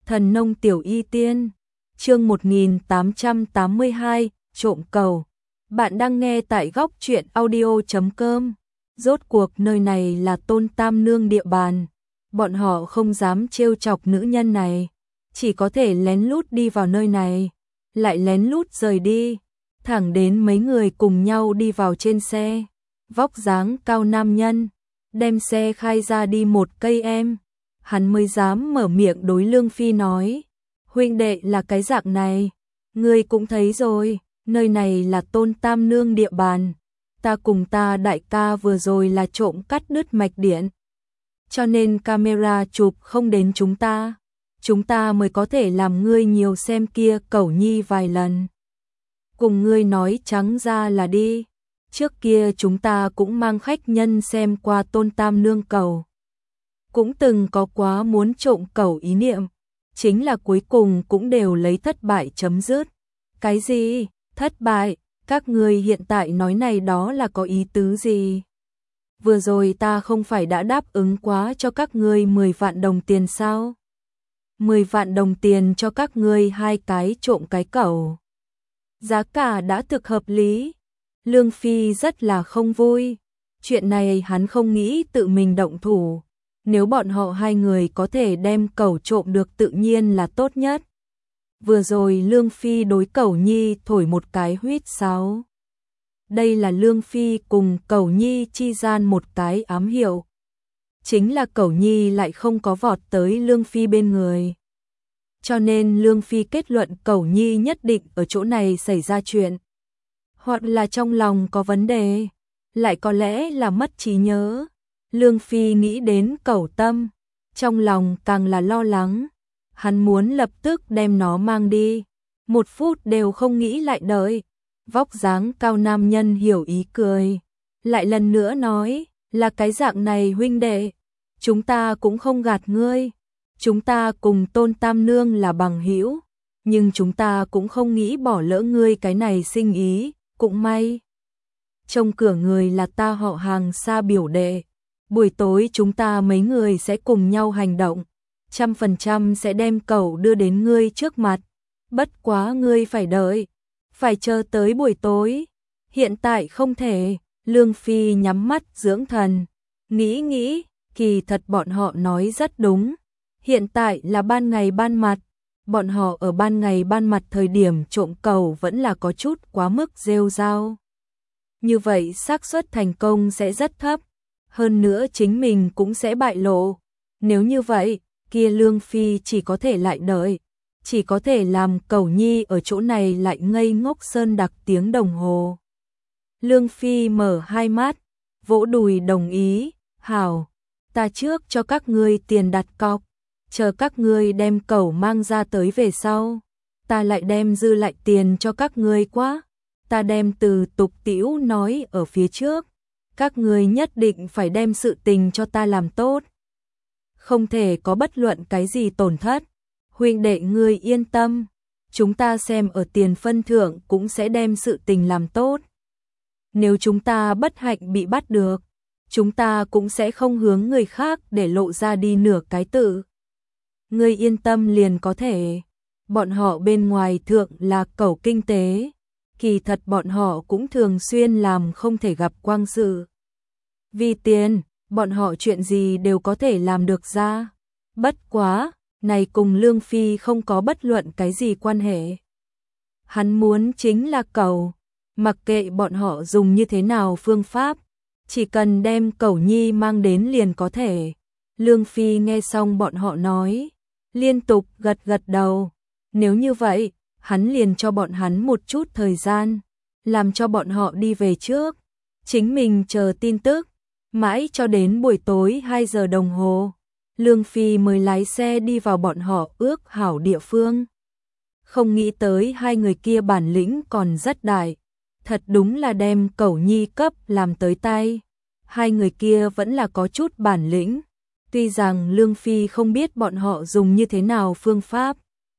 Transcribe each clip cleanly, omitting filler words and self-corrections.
Thần nông tiểu y tiên, chương 1882, trộm cầu. Bạn đang nghe tại góc truyện audio.com. Rốt cuộc nơi này là Tôn Tam Nương địa bàn, bọn họ không dám trêu chọc nữ nhân này, chỉ có thể lén lút đi vào nơi này, lại lén lút rời đi, thẳng đến mấy người cùng nhau đi vào trên xe, vóc dáng cao nam nhân, đem xe khai ra đi một cây em. Hắn mới dám mở miệng đối Lương Phi nói, huynh đệ là cái dạng này, ngươi cũng thấy rồi, nơi này là Tôn Tam Nương địa bàn, ta cùng ta đại ca vừa rồi là trộm cắt đứt mạch điện, cho nên camera chụp không đến chúng ta mới có thể làm ngươi nhiều xem kia Cẩu Nhi vài lần. Cùng ngươi nói trắng ra là đi, trước kia chúng ta cũng mang khách nhân xem qua Tôn Tam Nương cầu. Cũng từng có quá muốn trộm cẩu ý niệm, chính là cuối cùng cũng đều lấy thất bại chấm dứt. Cái gì? Thất bại? Các ngươi hiện tại nói này đó là có ý tứ gì? Vừa rồi ta không phải đã đáp ứng quá cho các ngươi 10 vạn đồng tiền sao? 10 vạn đồng tiền cho các ngươi 2 cái trộm cái cẩu. Giá cả đã thực hợp lý. Lương Phi rất là không vui. Chuyện này hắn không nghĩ tự mình động thủ. Nếu bọn họ hai người có thể đem cẩu trộm được tự nhiên là tốt nhất. Vừa rồi Lương Phi đối Cẩu Nhi thổi một cái huýt sáo. Đây là Lương Phi cùng Cẩu Nhi chi gian một cái ám hiệu. Chính là Cẩu Nhi lại không có vọt tới Lương Phi bên người. Cho nên Lương Phi kết luận Cẩu Nhi nhất định ở chỗ này xảy ra chuyện. Hoặc là trong lòng có vấn đề, lại có lẽ là mất trí nhớ. Lương Phi nghĩ đến Cẩu Tâm, trong lòng càng là lo lắng, hắn muốn lập tức đem nó mang đi, 1 phút đều không nghĩ lại đợi. Vóc dáng cao nam nhân hiểu ý cười, lại lần nữa nói, là cái dạng này huynh đệ, chúng ta cũng không gạt ngươi, chúng ta cùng Tôn Tam Nương là bằng hữu, nhưng chúng ta cũng không nghĩ bỏ lỡ ngươi cái này sinh ý, cũng may. Trong cửa người là ta họ hàng xa biểu đệ. Buổi tối chúng ta mấy người sẽ cùng nhau hành động, 100% sẽ đem cẩu đưa đến ngươi trước mặt. Bất quá ngươi phải đợi, phải chờ tới buổi tối. Hiện tại không thể. Lương Phi nhắm mắt dưỡng thần, nghĩ, kỳ thật bọn họ nói rất đúng. Hiện tại là ban ngày ban mặt, bọn họ ở ban ngày ban mặt thời điểm trộm cẩu vẫn là có chút quá mức rêu rao. Như vậy xác suất thành công sẽ rất thấp. Hơn nữa chính mình cũng sẽ bại lộ. Nếu như vậy, kia Lương Phi chỉ có thể lại đợi, chỉ có thể làm Cẩu Nhi ở chỗ này lại ngây ngốc sơn đặc tiếng đồng hồ. Lương Phi mở hai mắt, vỗ đùi đồng ý, hảo, ta trước cho các ngươi tiền đặt cọc, chờ các ngươi đem cẩu mang ra tới về sau, ta lại đem dư lại tiền cho các ngươi quá, ta đem từ tục tĩu nói ở phía trước. Các ngươi nhất định phải đem sự tình cho ta làm tốt. Không thể có bất luận cái gì tổn thất. Huynh đệ ngươi yên tâm. Chúng ta xem ở tiền phân thưởng cũng sẽ đem sự tình làm tốt. Nếu chúng ta bất hạnh bị bắt được, chúng ta cũng sẽ không hướng người khác để lộ ra đi nửa cái tự. Ngươi yên tâm liền có thể. Bọn họ bên ngoài thượng là cẩu kinh tế. Kỳ thật bọn họ cũng thường xuyên làm không thể gặp quang sự. Vì tiền, bọn họ chuyện gì đều có thể làm được ra. Bất quá, này cùng Lương Phi không có bất luận cái gì quan hệ. Hắn muốn chính là cẩu, mặc kệ bọn họ dùng như thế nào phương pháp, chỉ cần đem Cẩu Nhi mang đến liền có thể. Lương Phi nghe xong bọn họ nói, liên tục gật đầu. Nếu như vậy, hắn liền cho bọn hắn một chút thời gian, làm cho bọn họ đi về trước, chính mình chờ tin tức, mãi cho đến buổi tối 2 giờ đồng hồ, Lương Phi mới lái xe đi vào bọn họ ước hảo địa phương. Không nghĩ tới hai người kia bản lĩnh còn rất đại, thật đúng là đem Cẩu Nhi cấp làm tới tay, hai người kia vẫn là có chút bản lĩnh, tuy rằng Lương Phi không biết bọn họ dùng như thế nào phương pháp.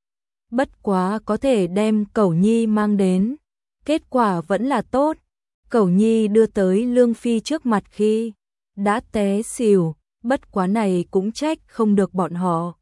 Bất quá có thể đem Cẩu Nhi mang đến, kết quả vẫn là tốt. Cẩu Nhi đưa tới Lương Phi trước mặt khi đã té xỉu, bất quá này cũng trách không được bọn họ.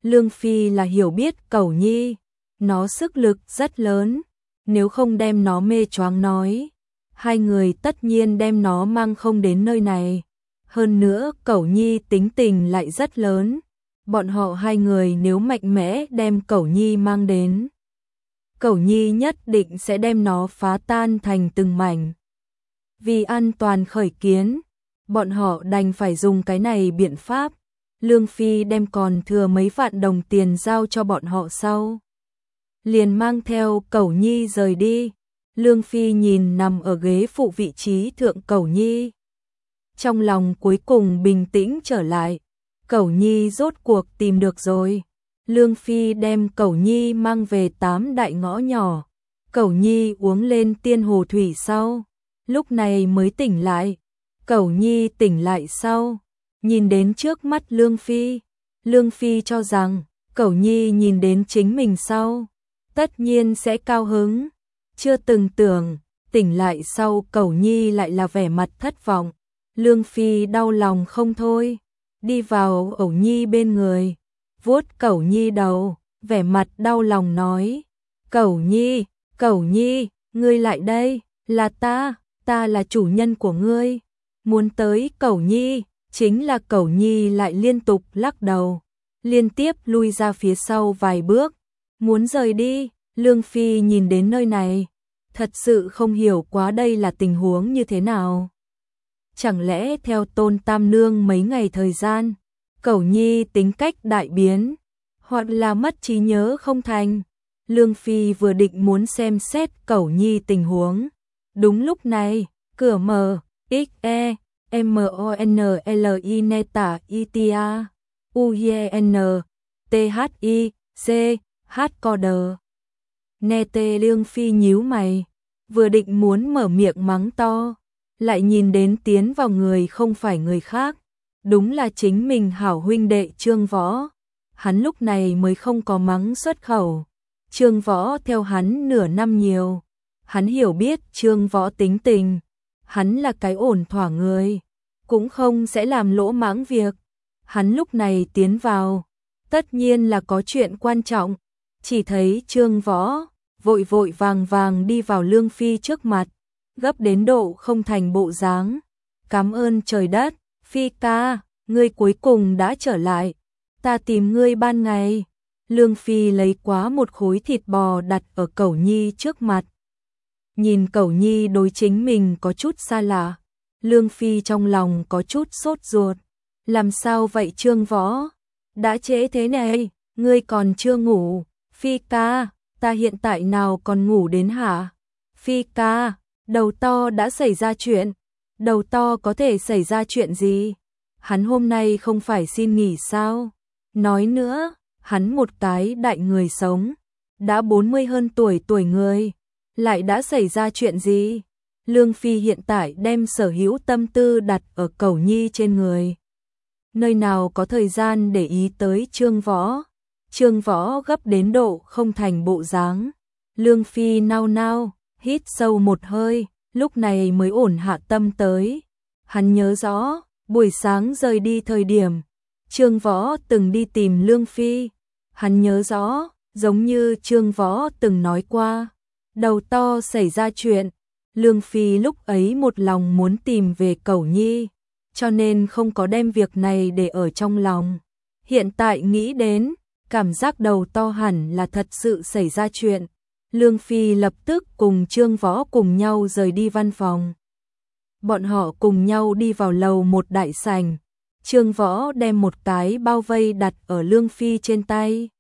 Lương Phi là hiểu biết Cẩu Nhi, nó sức lực rất lớn, nếu không đem nó mê choáng nói, hai người tất nhiên đem nó mang không đến nơi này. Hơn nữa Cẩu Nhi tính tình lại rất lớn, bọn họ hai người nếu mạnh mẽ đem Cẩu Nhi mang đến, Cẩu Nhi nhất định sẽ đem nó phá tan thành từng mảnh. Vì an toàn khởi kiến, bọn họ đành phải dùng cái này biện pháp. Lương Phi đem còn thừa mấy vạn đồng tiền giao cho bọn họ sau, liền mang theo Cẩu Nhi rời đi. Lương Phi nhìn nằm ở ghế phụ vị trí thượng Cẩu Nhi, trong lòng cuối cùng bình tĩnh trở lại. Cẩu Nhi rốt cuộc tìm được rồi. Lương Phi đem Cẩu Nhi mang về 8 đại ngõ nhỏ. Cẩu Nhi uống lên tiên hồ thủy sau, lúc này mới tỉnh lại. Cẩu Nhi tỉnh lại sau, nhìn đến trước mắt Lương Phi. Lương Phi cho rằng Cẩu Nhi nhìn đến chính mình sau, tất nhiên sẽ cao hứng. Chưa từng tưởng, tỉnh lại sau Cẩu Nhi lại là vẻ mặt thất vọng. Lương Phi đau lòng không thôi, đi vào Cẩu Nhi bên người, vuốt Cẩu Nhi đầu, vẻ mặt đau lòng nói: Cẩu Nhi, ngươi lại đây, là ta là chủ nhân của ngươi. Muốn tới Cẩu Nhi, chính là Cẩu Nhi lại liên tục lắc đầu, liên tiếp lui ra phía sau vài bước, muốn rời đi. Lương Phi nhìn đến nơi này, thật sự không hiểu quá đây là tình huống như thế nào. Chẳng lẽ theo Tôn Tam Nương mấy ngày thời gian, Cẩu Nhi tính cách đại biến, hoặc là mất trí nhớ không thành? Lương Phi vừa định muốn xem xét Cẩu Nhi tình huống. Đúng lúc này, cửa mở, XE, MONLI Neta ITA, UYN, THI, C, H Coder. Nete. Lương Phi nhíu mày, vừa định muốn mở miệng mắng to, lại nhìn đến tiến vào người không phải người khác, đúng là chính mình hảo huynh đệ Trương Võ. Hắn lúc này mới không có mắng xuất khẩu. Trương Võ theo hắn nửa năm nhiều, hắn hiểu biết Trương Võ tính tình, hắn là cái ổn thỏa người, cũng không sẽ làm lỗ mãng việc. Hắn lúc này tiến vào, tất nhiên là có chuyện quan trọng. Chỉ thấy Trương Võ vội vội vàng vàng đi vào Lương Phi trước mặt, gấp đến độ không thành bộ dáng. Cảm ơn trời đất, Phi ca, ngươi cuối cùng đã trở lại, ta tìm ngươi ban ngày. Lương Phi lấy quá một khối thịt bò đặt ở Cẩu Nhi trước mặt. Nhìn Cẩu Nhi đối chính mình có chút xa lạ, Lương Phi trong lòng có chút sốt ruột. Làm sao vậy Trương Võ? Đã trễ thế này, ngươi còn chưa ngủ? Phi ca, ta hiện tại nào còn ngủ đến hả? Phi ca, đầu to đã xảy ra chuyện. Đầu to có thể xảy ra chuyện gì? Hắn hôm nay không phải xin nghỉ sao? Nói nữa, hắn một cái đại người sống, đã 40 hơn tuổi người, lại đã xảy ra chuyện gì? Lương Phi hiện tại đem sở hữu tâm tư đặt ở Cẩu Nhi trên người, nơi nào có thời gian để ý tới Trương Võ. Trương Võ gấp đến độ không thành bộ dáng. Lương Phi nao nao, hít sâu một hơi, lúc này mới ổn hạ tâm tới. Hắn nhớ rõ, buổi sáng rời đi thời điểm, Trương Võ từng đi tìm Lương Phi. Hắn nhớ rõ, giống như Trương Võ từng nói qua, đầu to xảy ra chuyện. Lương Phi lúc ấy một lòng muốn tìm về Cẩu Nhi, cho nên không có đem việc này để ở trong lòng. Hiện tại nghĩ đến, cảm giác đầu to hẳn là thật sự xảy ra chuyện. Lương Phi lập tức cùng Trương Võ cùng nhau rời đi văn phòng. Bọn họ cùng nhau đi vào lầu một đại sảnh. Trương Võ đem một cái bao vây đặt ở Lương Phi trên tay.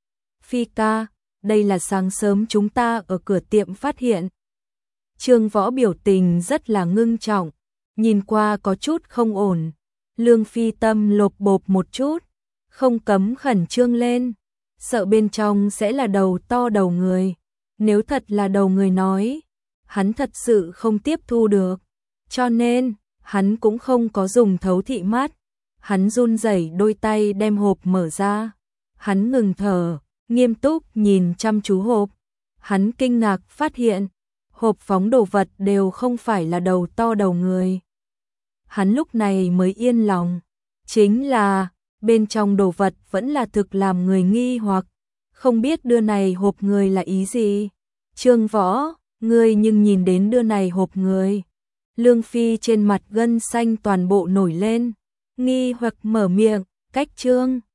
Phi ca, đây là sáng sớm chúng ta ở cửa tiệm phát hiện. Trương Võ biểu tình rất là ngưng trọng, nhìn qua có chút không ổn. Lương Phi tâm lột bột một chút, không cấm khẩn trương lên, sợ bên trong sẽ là đầu to đầu người. Nếu thật là đầu người nói, hắn thật sự không tiếp thu được, cho nên hắn cũng không có dùng thấu thị mắt. Hắn run rẩy đôi tay đem hộp mở ra, hắn ngừng thở, nghiêm túc nhìn chăm chú hộp. Hắn kinh ngạc phát hiện, hộp phóng đồ vật đều không phải là đầu to đầu người. Hắn lúc này mới yên lòng, chính là bên trong đồ vật vẫn là thực làm người nghi hoặc, không biết đưa này hộp người là ý gì. Trương Võ, ngươi nhưng nhìn đến đưa này hộp người. Lương Phi trên mặt gân xanh toàn bộ nổi lên, nghi hoặc mở miệng, cách Trương